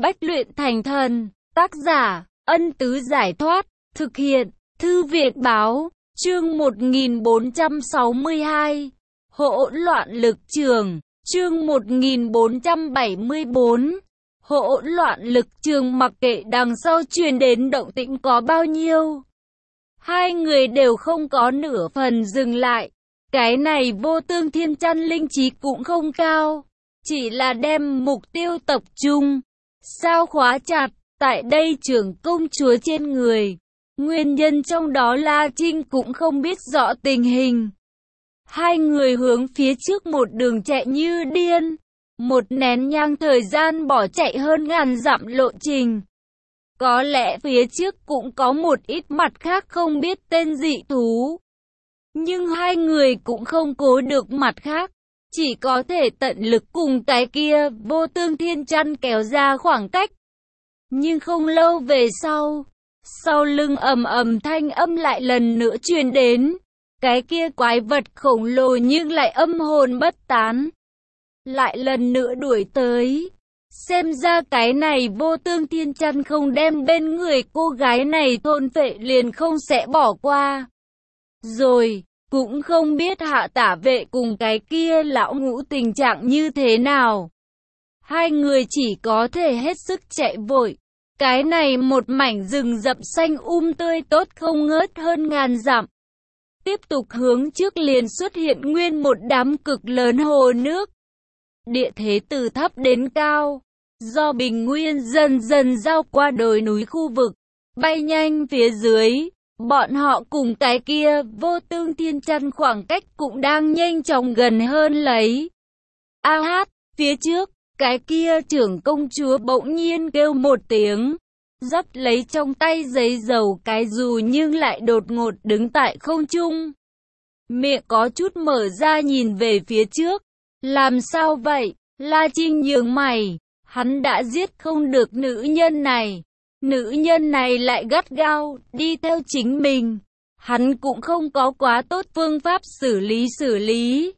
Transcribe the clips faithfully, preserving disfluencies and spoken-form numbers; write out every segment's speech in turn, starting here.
Bách luyện thành thần. Tác giả, Ân Tứ Giải Thoát. Thực hiện, Thư viện Báo. Chương một nghìn bốn trăm sáu mươi hai. Hỗn loạn lực trường. Chương một nghìn bốn trăm bảy mươi tư. Hỗn loạn lực trường. Mặc kệ đằng sau truyền đến động tĩnh có bao nhiêu, hai người đều không có nửa phần dừng lại. Cái này Vô Tương Thiên Chăn linh trí cũng không cao, chỉ là đem mục tiêu tập trung, sao khóa chặt tại đây trưởng công chúa trên người. Nguyên nhân trong đó La Trinh cũng không biết rõ tình hình. Hai người hướng phía trước một đường chạy như điên, một nén nhang thời gian bỏ chạy hơn ngàn dặm lộ trình. Có lẽ phía trước cũng có một ít mặt khác không biết tên dị thú, nhưng hai người cũng không cố được mặt khác, chỉ có thể tận lực cùng cái kia Vô Tương Thiên Chăn kéo ra khoảng cách. Nhưng không lâu về sau, sau lưng ầm ầm thanh âm lại lần nữa truyền đến, cái kia quái vật khổng lồ nhưng lại âm hồn bất tán, lại lần nữa đuổi tới. Xem ra cái này Vô Tương Thiên Chăn không đem bên người cô gái này thôn phệ liền không sẽ bỏ qua. Rồi, cũng không biết Hạ Tả Vệ cùng cái kia lão ngũ tình trạng như thế nào. Hai người chỉ có thể hết sức chạy vội. Cái này một mảnh rừng rậm xanh um tươi tốt không ngớt hơn ngàn dặm. Tiếp tục hướng trước liền xuất hiện nguyên một đám cực lớn hồ nước. Địa thế từ thấp đến cao, do bình nguyên dần dần giao qua đồi núi khu vực, bay nhanh phía dưới. Bọn họ cùng cái kia Vô Tương Thiên Chăn khoảng cách cũng đang nhanh chóng gần hơn lấy. A hát, phía trước, cái kia trưởng công chúa bỗng nhiên kêu một tiếng, dấp lấy trong tay giấy dầu cái dù nhưng lại đột ngột đứng tại không trung. Miệng có chút mở ra nhìn về phía trước. Làm sao vậy? La Trinh nhướng mày, hắn đã giết không được nữ nhân này. Nữ nhân này lại gắt gao, đi theo chính mình. Hắn cũng không có quá tốt phương pháp xử lý xử lý.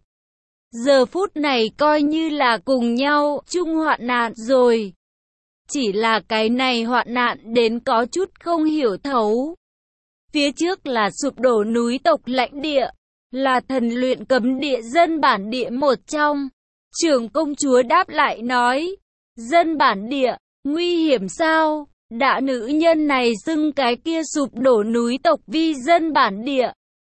Giờ phút này coi như là cùng nhau chung hoạn nạn rồi. Chỉ là cái này hoạn nạn đến có chút không hiểu thấu. Phía trước là sụp đổ núi tộc lãnh địa, là thần luyện cấm địa dân bản địa một trong. Trưởng công chúa đáp lại nói, dân bản địa, nguy hiểm sao? Đã nữ nhân này xưng cái kia sụp đổ núi tộc vi dân bản địa.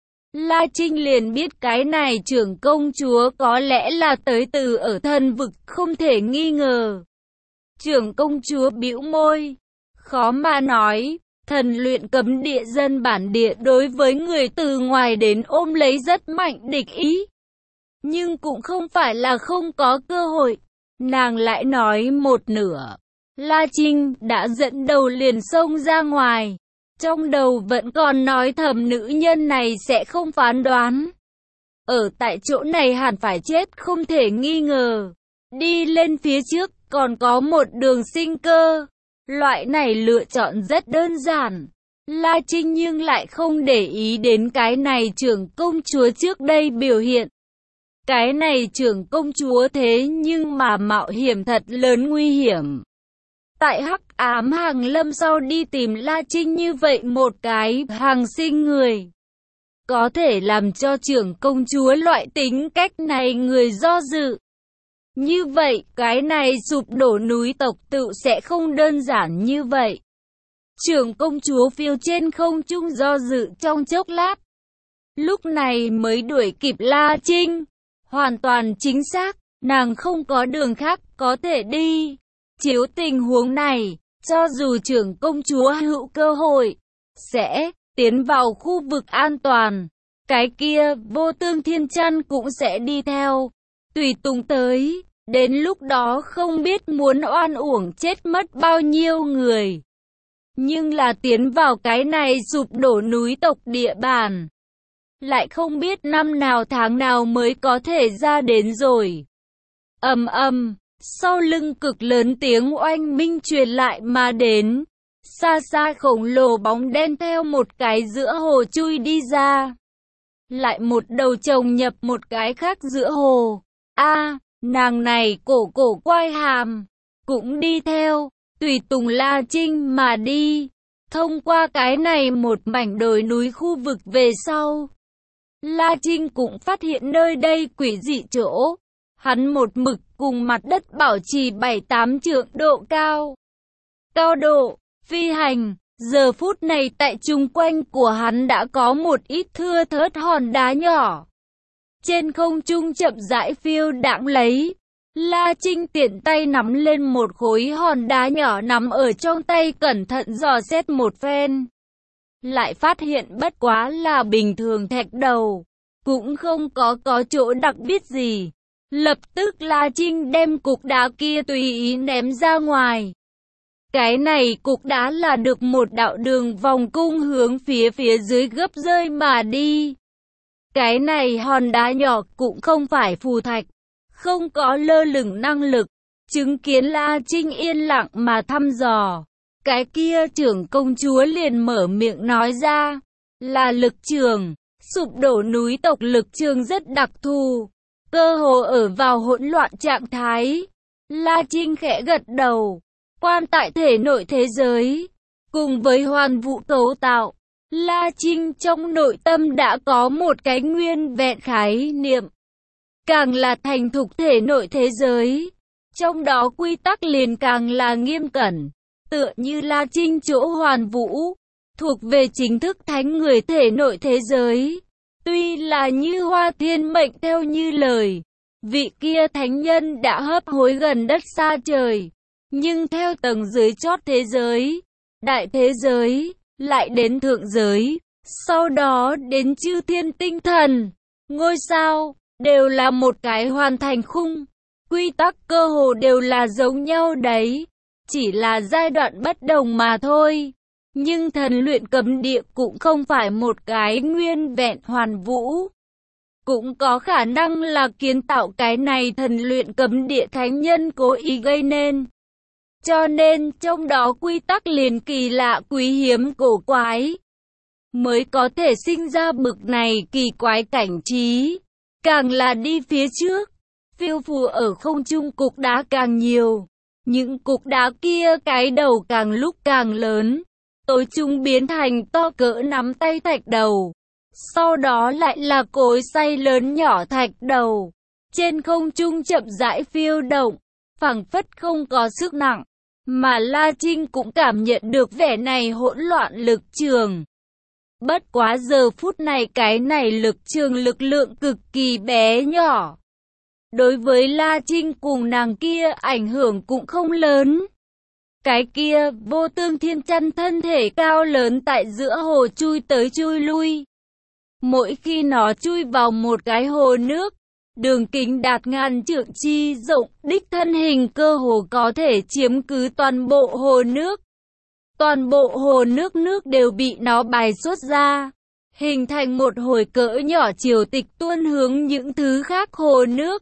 La Trinh liền biết cái này trưởng công chúa có lẽ là tới từ ở thần vực không thể nghi ngờ. Trưởng công chúa bĩu môi, khó mà nói, thần luyện cấm địa dân bản địa đối với người từ ngoài đến ôm lấy rất mạnh địch ý. Nhưng cũng không phải là không có cơ hội. Nàng lại nói một nửa. La Trinh đã dẫn đầu liền xông ra ngoài. Trong đầu vẫn còn nói thầm nữ nhân này sẽ không phán đoán. Ở tại chỗ này hẳn phải chết không thể nghi ngờ. Đi lên phía trước còn có một đường sinh cơ. Loại này lựa chọn rất đơn giản. La Trinh nhưng lại không để ý đến cái này trưởng công chúa trước đây biểu hiện. Cái này trưởng công chúa thế nhưng mà mạo hiểm thật lớn nguy hiểm. Tại hắc ám hàng lâm sau đi tìm La Trinh như vậy một cái hàng sinh người. Có thể làm cho trưởng công chúa loại tính cách này người do dự. Như vậy, cái này sụp đổ núi tộc tự sẽ không đơn giản như vậy. Trưởng công chúa phiêu trên không trung do dự trong chốc lát. Lúc này mới đuổi kịp La Trinh. Hoàn toàn chính xác, nàng không có đường khác có thể đi. Chiếu tình huống này, cho dù trưởng công chúa hữu cơ hội, sẽ tiến vào khu vực an toàn. Cái kia Vô Tương Thiên Chăn cũng sẽ đi theo, tùy tùng tới. Đến lúc đó không biết muốn oan uổng chết mất bao nhiêu người. Nhưng là tiến vào cái này sụp đổ núi tộc địa bàn. Lại không biết năm nào tháng nào mới có thể ra đến rồi. Ầm ầm, sau lưng cực lớn tiếng oanh minh truyền lại mà đến. Xa xa khổng lồ bóng đen theo một cái giữa hồ chui đi ra. Lại một đầu chồng nhập một cái khác giữa hồ. A, nàng này cổ cổ quai hàm, cũng đi theo. tùy tùng La Trinh mà đi. Thông qua cái này một mảnh đồi núi khu vực về sau, La Trinh cũng phát hiện nơi đây quỷ dị chỗ. Hắn một mực cùng mặt đất bảo trì bảy tám trượng độ cao. Cao độ phi hành, giờ phút này tại chung quanh của hắn đã có một ít thưa thớt hòn đá nhỏ. Trên không trung chậm rãi phiêu đãng lấy. La Trinh tiện tay nắm lên một khối hòn đá nhỏ nắm ở trong tay, cẩn thận dò xét một phen. Lại phát hiện bất quá là bình thường thạch đầu, cũng không có có chỗ đặc biệt gì. Lập tức La Trinh đem cục đá kia tùy ý ném ra ngoài. Cái này cục đá là được một đạo đường vòng cung hướng phía phía dưới gấp rơi mà đi. Cái này hòn đá nhỏ cũng không phải phù thạch, không có lơ lửng năng lực. Chứng kiến La Trinh yên lặng mà thăm dò, cái kia trưởng công chúa liền mở miệng nói ra, là lực trường. Sụp đổ núi tộc lực trường rất đặc thù, cơ hồ ở vào hỗn loạn trạng thái. La Trinh khẽ gật đầu, quan tại thể nội thế giới, cùng với hoàn vũ cấu tạo, La Trinh trong nội tâm đã có một cái nguyên vẹn khái niệm. Càng là thành thục thể nội thế giới, trong đó quy tắc liền càng là nghiêm cẩn, tựa như La Trinh chỗ hoàn vũ, thuộc về chính thức thánh người thể nội thế giới. Tuy là như Hoa Thiên Mệnh theo như lời, vị kia thánh nhân đã hấp hối gần đất xa trời, nhưng theo tầng dưới chót thế giới, đại thế giới, lại đến thượng giới, sau đó đến chư thiên tinh thần, ngôi sao, đều là một cái hoàn thành khung, quy tắc cơ hồ đều là giống nhau đấy, chỉ là giai đoạn bất đồng mà thôi. Nhưng thần luyện cấm địa cũng không phải một cái nguyên vẹn hoàn vũ. Cũng có khả năng là kiến tạo cái này thần luyện cấm địa thánh nhân cố ý gây nên. Cho nên trong đó quy tắc liền kỳ lạ quý hiếm cổ quái, mới có thể sinh ra bực này kỳ quái cảnh trí. Càng là đi phía trước, phiêu phù ở không trung cục đá càng nhiều. Những cục đá kia cái đầu càng lúc càng lớn, tối trung biến thành to cỡ nắm tay thạch đầu. Sau đó lại là cối xay lớn nhỏ thạch đầu. Trên không trung chậm rãi phiêu động, phảng phất không có sức nặng. Mà La Trinh cũng cảm nhận được vẻ này hỗn loạn lực trường. Bất quá giờ phút này cái này lực trường lực lượng cực kỳ bé nhỏ. Đối với La Trinh cùng nàng kia ảnh hưởng cũng không lớn. Cái kia vô tương thiên chăn thân thể cao lớn tại giữa hồ chui tới chui lui. Mỗi khi nó chui vào một cái hồ nước, đường kính đạt ngàn trượng chi rộng, đích thân hình cơ hồ có thể chiếm cứ toàn bộ hồ nước. Toàn bộ hồ nước nước đều bị nó bài xuất ra, hình thành một hồi cỡ nhỏ triều tịch tuôn hướng những thứ khác hồ nước.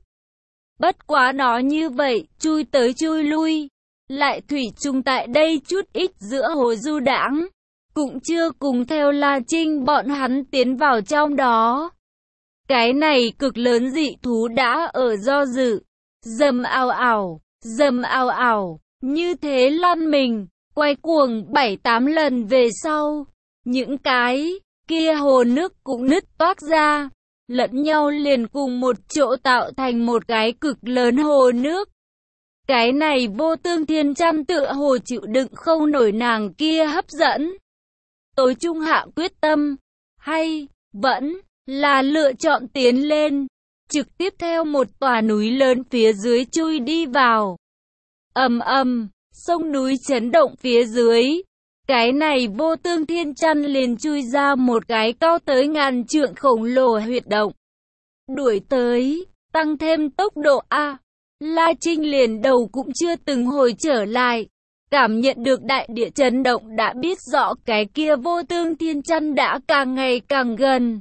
Bất quá nó như vậy, chui tới chui lui, lại thủy chung tại đây chút ít giữa hồ du đãng, cũng chưa cùng theo La Trinh bọn hắn tiến vào trong đó. Cái này cực lớn dị thú đã ở do dự, dầm ào ào, dầm ào ào, như thế lăn mình, quay cuồng bảy tám lần về sau, những cái kia hồ nước cũng nứt toác ra, lẫn nhau liền cùng một chỗ tạo thành một cái cực lớn hồ nước. Cái này vô tương thiên chăn tựa hồ chịu đựng không nổi nàng kia hấp dẫn. Tối trung hạ quyết tâm, hay vẫn là lựa chọn tiến lên, trực tiếp theo một tòa núi lớn phía dưới chui đi vào. Ầm ầm, sông núi chấn động phía dưới. Cái này vô tương thiên chăn liền chui ra một cái cao tới ngàn trượng khổng lồ huyệt động. Đuổi tới, tăng thêm tốc độ A. La Trinh liền đầu cũng chưa từng hồi trở lại. Cảm nhận được đại địa chấn động đã biết rõ cái kia vô tương thiên chăn đã càng ngày càng gần.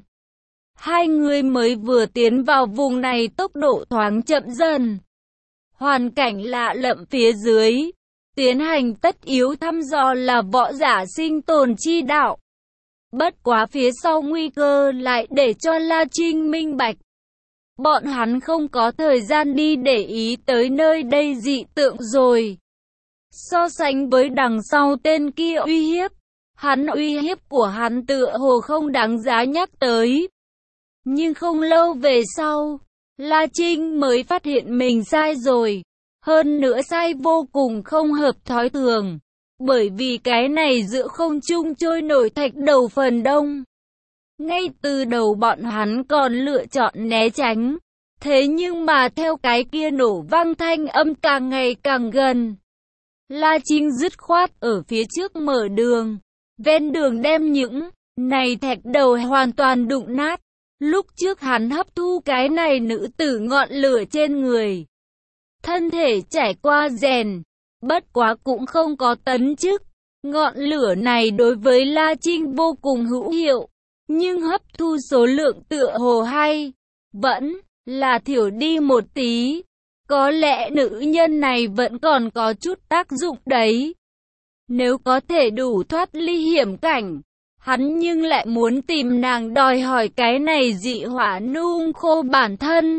Hai người mới vừa tiến vào vùng này tốc độ thoáng chậm dần. Hoàn cảnh lạ lẫm phía dưới. Tiến hành tất yếu thăm dò là võ giả sinh tồn chi đạo. Bất quá phía sau nguy cơ lại để cho La Trinh minh bạch. Bọn hắn không có thời gian đi để ý tới nơi đây dị tượng rồi. So sánh với đằng sau tên kia uy hiếp, hắn uy hiếp của hắn tựa hồ không đáng giá nhắc tới. Nhưng không lâu về sau, La Trinh mới phát hiện mình sai rồi. Hơn nữa sai vô cùng không hợp thói thường. Bởi vì cái này giữa không trung trôi nổi thạch đầu phần đông. Ngay từ đầu bọn hắn còn lựa chọn né tránh. Thế nhưng mà theo cái kia nổ vang thanh âm càng ngày càng gần. La Trinh dứt khoát ở phía trước mở đường. Ven đường đem những này thạch đầu hoàn toàn đụng nát. Lúc trước hắn hấp thu cái này nữ tử ngọn lửa trên người. Thân thể trải qua rèn. Bất quá cũng không có tấn chức. Ngọn lửa này đối với La Trinh vô cùng hữu hiệu. Nhưng hấp thu số lượng tựa hồ hay. Vẫn là thiểu đi một tí. Có lẽ nữ nhân này vẫn còn có chút tác dụng đấy. Nếu có thể đủ thoát ly hiểm cảnh. Hắn nhưng lại muốn tìm nàng đòi hỏi cái này dị hỏa nung khô bản thân.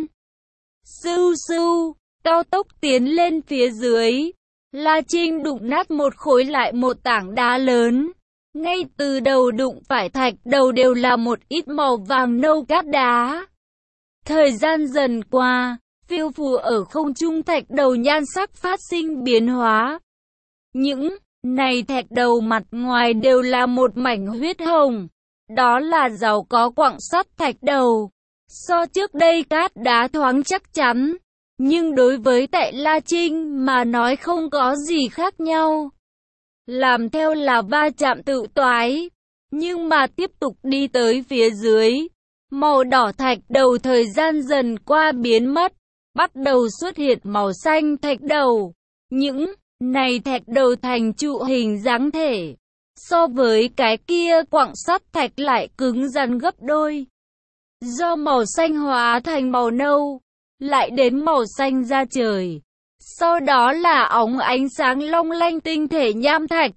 Sưu sưu, cao tốc tiến lên phía dưới. La Trinh đụng nát một khối lại một tảng đá lớn. Ngay từ đầu đụng phải thạch đầu đều là một ít màu vàng nâu cát đá. Thời gian dần qua, phiêu phù ở không trung thạch đầu nhan sắc phát sinh biến hóa. Những này thạch đầu mặt ngoài đều là một mảnh huyết hồng. Đó là giàu có quặng sắt thạch đầu. So trước đây cát đá thoáng chắc chắn. Nhưng đối với tại La Trinh mà nói không có gì khác nhau. Làm theo là va chạm tự toái. Nhưng mà tiếp tục đi tới phía dưới. Màu đỏ thạch đầu thời gian dần qua biến mất. Bắt đầu xuất hiện màu xanh thạch đầu. Những này thạch đầu thành trụ hình dáng thể. So với cái kia quặng sắt thạch lại cứng rắn gấp đôi. Do màu xanh hóa thành màu nâu. Lại đến màu xanh da trời. Sau đó là óng ánh sáng long lanh tinh thể nham thạch.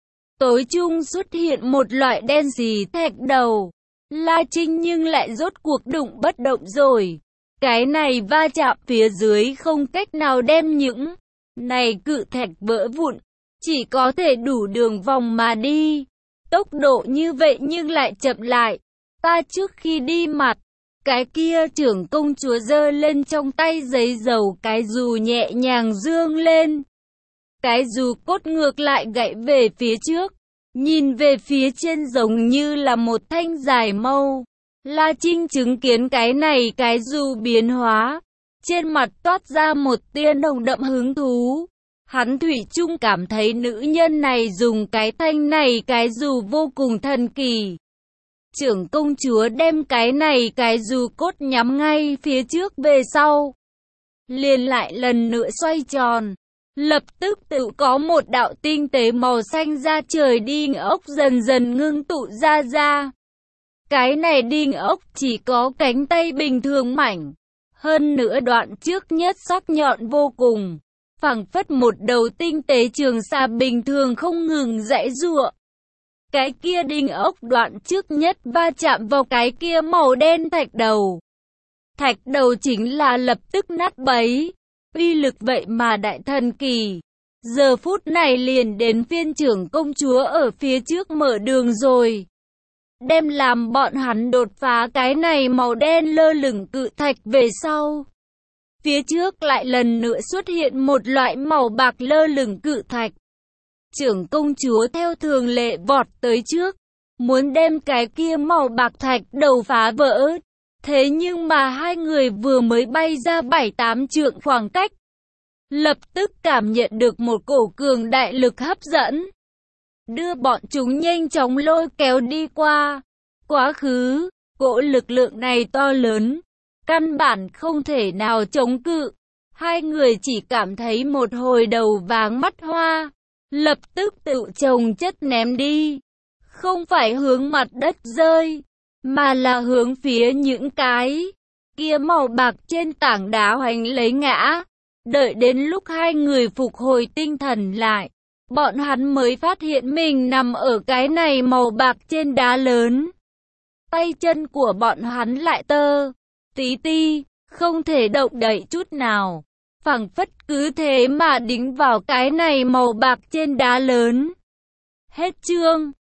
Tối chung xuất hiện một loại đen xì thạch đầu. La Trinh nhưng lại rốt cuộc đụng bất động rồi. Cái này va chạm phía dưới không cách nào đem những này cự thạch vỡ vụn. Chỉ có thể đủ đường vòng mà đi. Tốc độ như vậy nhưng lại chậm lại. Ta trước khi đi mặt. Cái kia trưởng công chúa giơ lên trong tay giấy dầu cái dù nhẹ nhàng dương lên. Cái dù cốt ngược lại gãy về phía trước. Nhìn về phía trên giống như là một thanh dài mâu. La Trinh chứng kiến cái này cái dù biến hóa. Trên mặt toát ra một tia nồng đậm hứng thú. Hắn thủy chung cảm thấy nữ nhân này dùng cái thanh này cái dù vô cùng thần kỳ. Trưởng công chúa đem cái này cái dù cốt nhắm ngay phía trước về sau. Liền lại lần nữa xoay tròn. Lập tức tự có một đạo tinh tế màu xanh da trời đinh ốc dần dần ngưng tụ ra ra. Cái này đinh ốc chỉ có cánh tay bình thường mảnh. Hơn nữa đoạn trước nhất sắc nhọn vô cùng. Phảng phất một đầu tinh tế trường xà bình thường không ngừng giãy giụa. Cái kia đinh ốc đoạn trước nhất va chạm vào cái kia màu đen thạch đầu. Thạch đầu chính là lập tức nát bấy. Uy lực vậy mà đại thần kỳ. Giờ phút này liền đến phiên trưởng công chúa ở phía trước mở đường rồi. Đem làm bọn hắn đột phá cái này màu đen lơ lửng cự thạch về sau. Phía trước lại lần nữa xuất hiện một loại màu bạc lơ lửng cự thạch. Trưởng công chúa theo thường lệ vọt tới trước. Muốn đem cái kia màu bạc thạch đầu phá vỡ. Thế nhưng mà hai người vừa mới bay ra bảy tám trượng khoảng cách. Lập tức cảm nhận được một cổ cường đại lực hấp dẫn. Đưa bọn chúng nhanh chóng lôi kéo đi qua. Quá khứ, cỗ lực lượng này to lớn. Căn bản không thể nào chống cự. Hai người chỉ cảm thấy một hồi đầu váng mắt hoa. Lập tức tự chồng chất ném đi. Không phải hướng mặt đất rơi. Mà là hướng phía những cái kia màu bạc trên tảng đá hoành lấy ngã. Đợi đến lúc hai người phục hồi tinh thần lại, bọn hắn mới phát hiện mình nằm ở cái này màu bạc trên đá lớn. Tay chân của bọn hắn lại tơ tí ti, không thể động đậy chút nào. phảng phất cứ thế mà đính vào cái này màu bạc trên đá lớn. Hết chương.